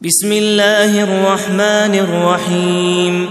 بسم الله الرحمن الرحيم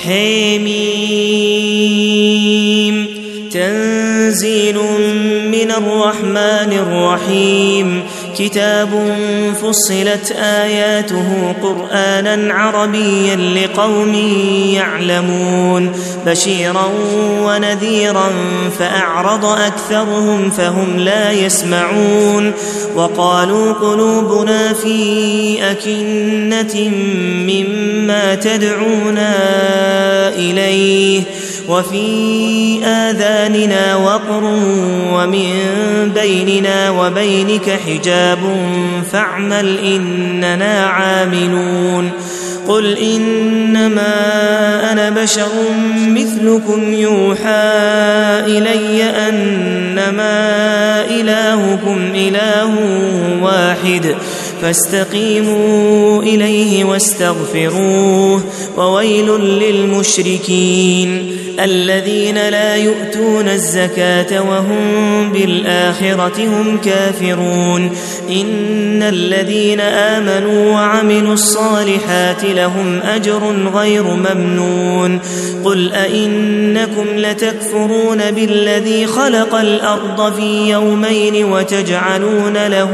حميم تنزيل من الرحمن الرحيم كتاب فصلت آياته قرآنا عربيا لقوم يعلمون بشيرا ونذيرا فأعرض أكثرهم فهم لا يسمعون وقالوا قلوبنا في أكنة مما تدعونا إليه وفي آذاننا وقر ومن بيننا وبينك حجاب فاعمل إننا عاملون قل إنما أنا بشر مثلكم يوحى إلي أنما إلهكم إله واحد فاستقيموا إليه واستغفروه وويل للمشركين الذين لا يؤتون الزكاة وهم بالآخرة هم كافرون إن الذين آمنوا وعملوا الصالحات لهم أجر غير ممنون قل أئنكم لتكفرون بالذي خلق الأرض في يومين وتجعلون له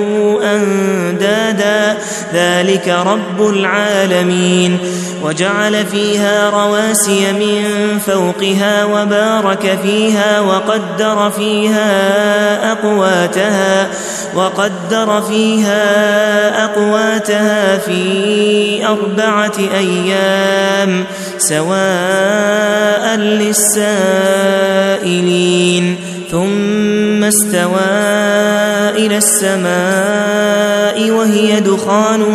أندادا ذلك رب العالمين وجعل فيها رواسي من فوقها وبارك فيها وقدر فيها أقواتها في 4 أيام سواء للسائلين ثم استوى إلى السماء وهي دخان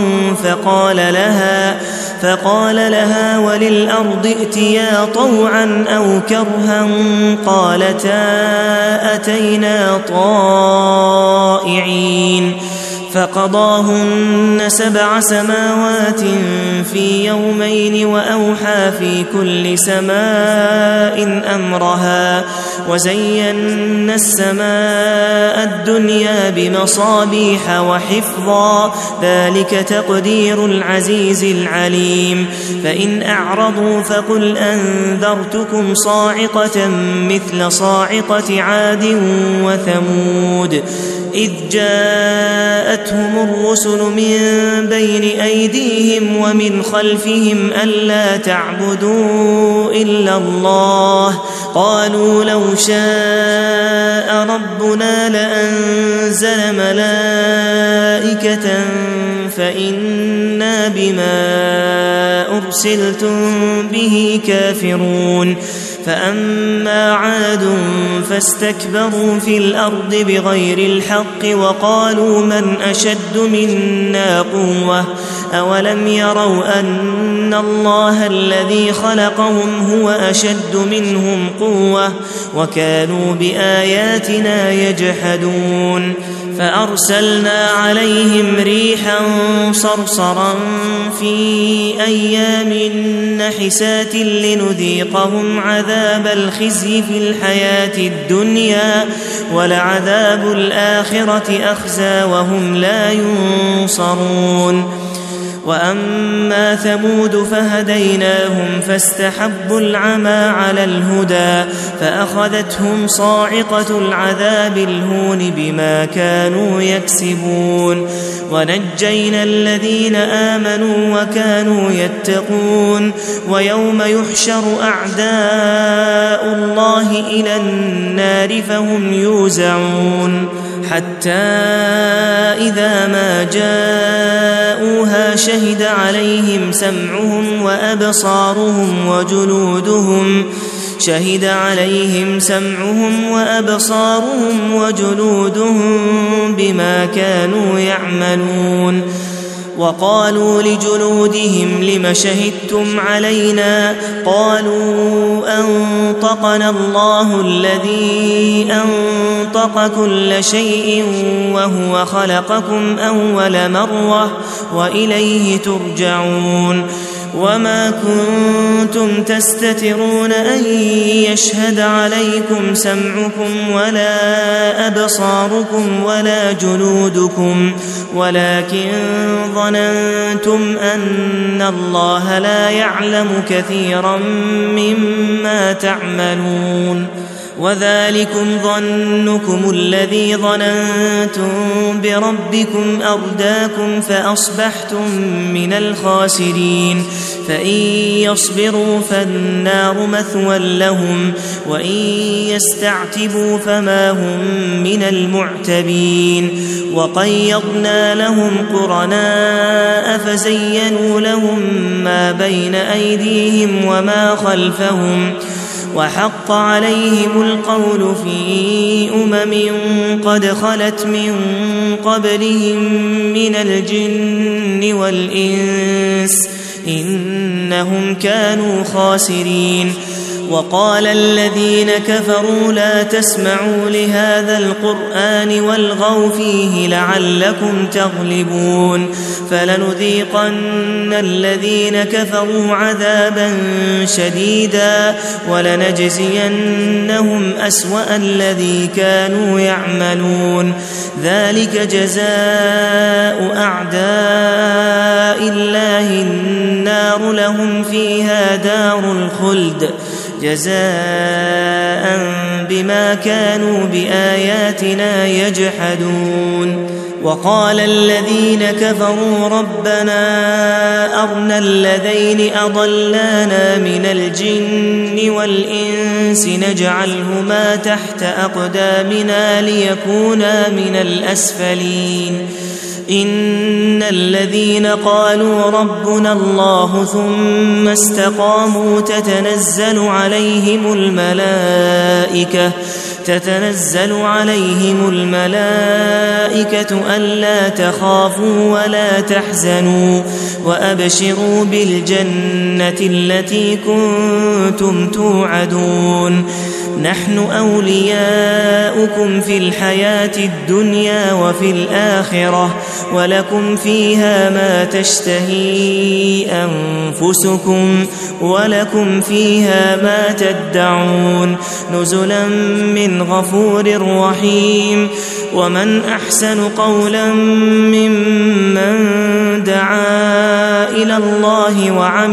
فقال لها وللأرض ائتيا طوعا أو كرها قالتا أتينا طائعين فقضاهن 7 سماوات في يومين وأوحى في كل سماء أمرها وزينا السماء الدنيا بمصابيح وحفظا ذلك تقدير العزيز العليم فإن أعرضوا فقل أنذرتكم صاعقة مثل صاعقة عاد وثمود إذ جاءتهم الرسل من بين أيديهم ومن خلفهم ألا تعبدوا إلا الله قالوا لو شاء ربنا لأنزل ملائكة فإنا بما أرسلتم به كافرون فأما عاد فاستكبروا في الأرض بغير الحق وقالوا من أشد منا قوة أولم يروا أن الله الذي خلقهم هو أشد منهم قوة وكانوا بآياتنا يجحدون فأرسلنا عليهم ريحا صرصرا في أيام نحسات لنذيقهم عذاب الخزي في الحياة الدنيا ولعذاب الآخرة أخزى وهم لا ينصرون وأما ثمود فهديناهم فاستحبوا العمى على الهدى فأخذتهم صاعقة العذاب الهون بما كانوا يكسبون ونجينا الذين آمنوا وكانوا يتقون ويوم يحشر أعداء الله إلى النار فهم يوزعون حتى إذا ما جاءوها شهد عليهم سمعهم وأبصارهم وجلودهم بما كانوا يعملون وقالوا لجلودهم لم شهدتم علينا قالوا أنطقنا الله الذي أنطق كل شيء وهو خلقكم أول مرة وإليه ترجعون وما كنتم تستترون أن يشهد عليكم سمعكم ولا أبصاركم ولا جلودكم ولكن ظننتم أن الله لا يعلم كثيرا مما تعملون وذلكم ظنكم الذي ظننتم بربكم أرداكم فأصبحتم من الخاسرين فإن يصبروا فالنار مثوى لهم وإن يستعتبوا فما هم من المعتبين وقيضنا لهم قرناء فزينوا لهم ما بين أيديهم وما خلفهم وحق عليهم القول في قد خلت من قبلهم من الجن والإنس إنهم كانوا خاسرين وقال الذين كفروا لا تسمعوا لهذا القرآن والغوا فيه لعلكم تغلبون فلنذيقن الذين كفروا عذابا شديدا ولنجزينهم أسوأ الذي كانوا يعملون ذلك جزاء أعداء الله النار لهم فيها دار الخلد جزاء بما كانوا بآياتنا يجحدون وقال الذين كفروا ربنا أرنا الذين أضلانا من الجن والإنس نجعلهما تحت أقدامنا ليكونا من الأسفلين إن الذين قالوا ربنا الله ثم استقاموا تتنزل عليهم الملائكة ألا تخافوا ولا تحزنوا وأبشروا بالجنة التي كنتم توعدون نحن أولياؤكم في الحياة الدنيا وفي الآخرة ولكم فيها ما تشتهي أنفسكم ولكم فيها ما تدعون نزلا من غفور رحيم ومن أحسن قولا ممن دعا إلى الله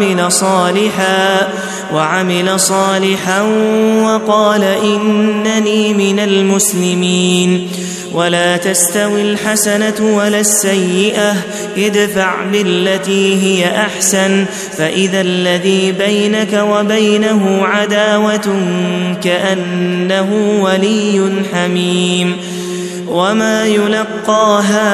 وعمل صالحا وقال إنني من المسلمين ولا تستوي الحسنة ولا السيئة ادفع بالتي هي أحسن فإذا الذي بينك وبينه عداوة كأنه ولي حميم وما يلقاها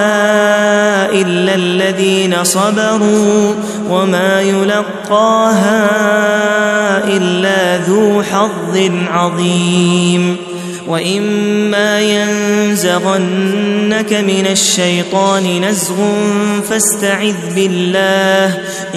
إلا الذين صبروا وما يلقاها إلا ذو حظ عظيم وإما ينزغنك من الشيطان نزغ فاستعذ بالله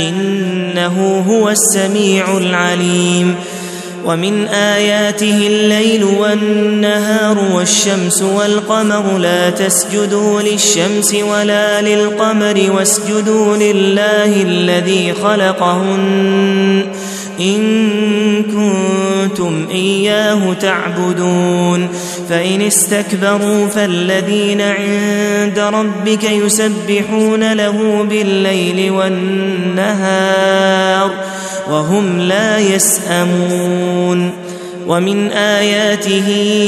إنه هو السميع العليم ومن آياته الليل والنهار والشمس والقمر لا تسجدوا للشمس ولا للقمر واسجدوا لله الذي خلقهن إن كنتم إياه تعبدون فإن استكبروا فالذين عند ربك يسبحون له بالليل والنهار وهم لا يسأمون ومن آياته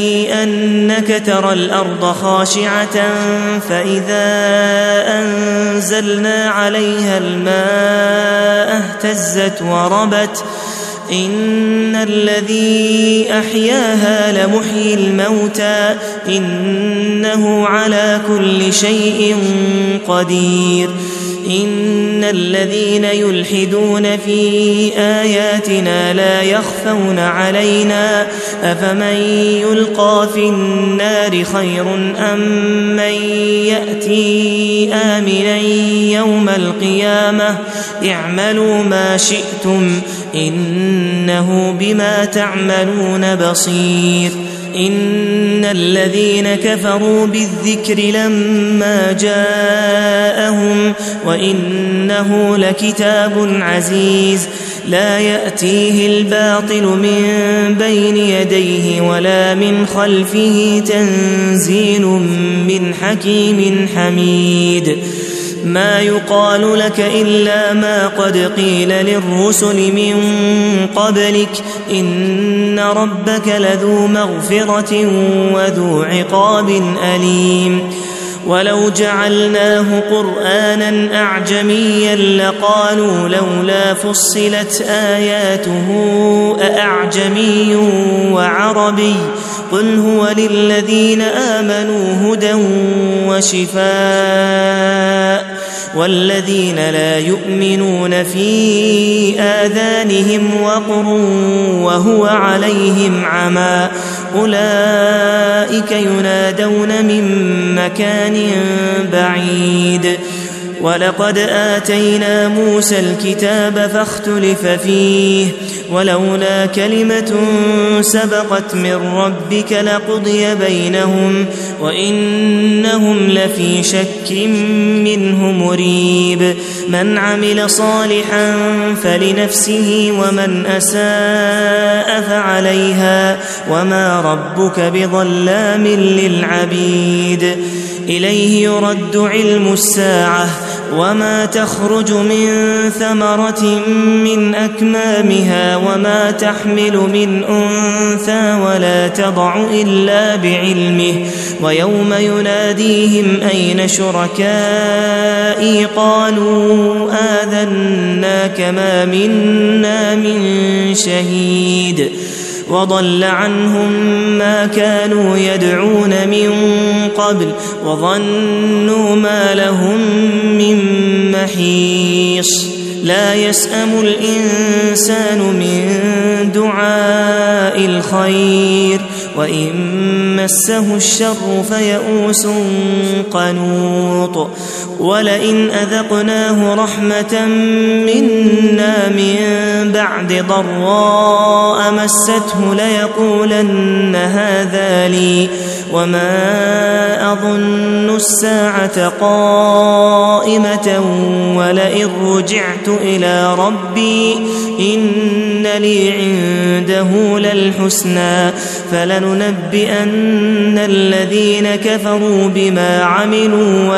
أنك ترى الأرض خاشعة فإذا أنزلنا عليها الماء اهتزت وربت إن الذي أحياها لمحيي الموتى إنه على كل شيء قدير إن الذين يلحدون في آياتنا لا يخفون علينا أفمن يلقى في النار خير أم من يأتي آمنا يوم القيامة اعملوا ما شئتم إنه بما تعملون بصير إن الذين كفروا بالذكر لما جاءهم وإنه لكتاب عزيز لا يأتيه الباطل من بين يديه ولا من خلفه تنزيل من حكيم حميد ما يقال لك إلا ما قد قيل للرسل من قبلك إن ربك لذو مغفرة وذو عقاب أليم ولو جعلناه قرآنا أعجميا لقالوا لولا فصلت آياته أأعجمي وعربي قل هو للذين آمنوا هدى وشفاء والذين لا يؤمنون في آذانهم وقر وهو عليهم عمى أولئك ينادون من مكان بعيد ولقد آتينا موسى الكتاب فاختلف فيه ولولا كلمة سبقت من ربك لقضي بينهم وإنهم لفي شك منه مريب من عمل صالحا فلنفسه ومن أساء فعليها وما ربك بظلام للعبيد إليه يرد علم الساعة وما تخرج من ثمرة من أكمامها وما تحمل من أنثى ولا تضع إلا بعلمه ويوم يناديهم أين شركائي قالوا آذناك ما منا من شهيد وضل عنهم ما كانوا يدعون من قبل وظنوا ما لهم من محيص لا يسأم الإنسان من دعاء الخير وإن مسه الشر فيئوس قنوط ولئن أذقناه رحمة منا من بعد ضراء مسته ليقولن هذا لي وما أظن الساعة قائمة ولئن رجعت إلى ربي إن لي عنده للحسنى فلننبئن الذين كفروا بما عملوا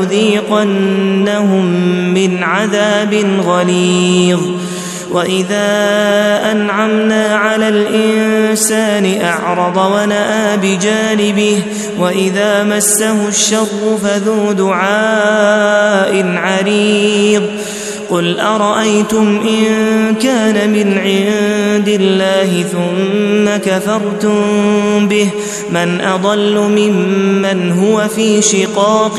ولنذيقنهم من عذاب غليظ وإذا أنعمنا على الإنسان أعرض ونأى بجانبه وإذا مسه الشر فذو دعاء عريض قل أرأيتم إن كان من عند الله ثم كفرتم به من أضل ممن هو في شقاق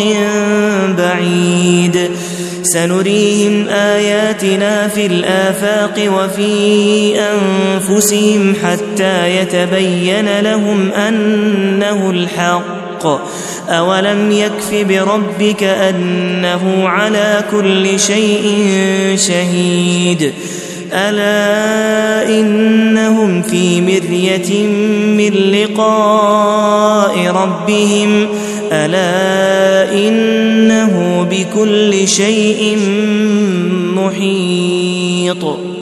بعيد سنريهم آياتنا في الآفاق وفي أنفسهم حتى يتبين لهم أنه الحق أولم يكف بربك أنه على كل شيء شهيد ألا إنهم في مرية من لقاء ربهم ألا إنه بكل شيء محيط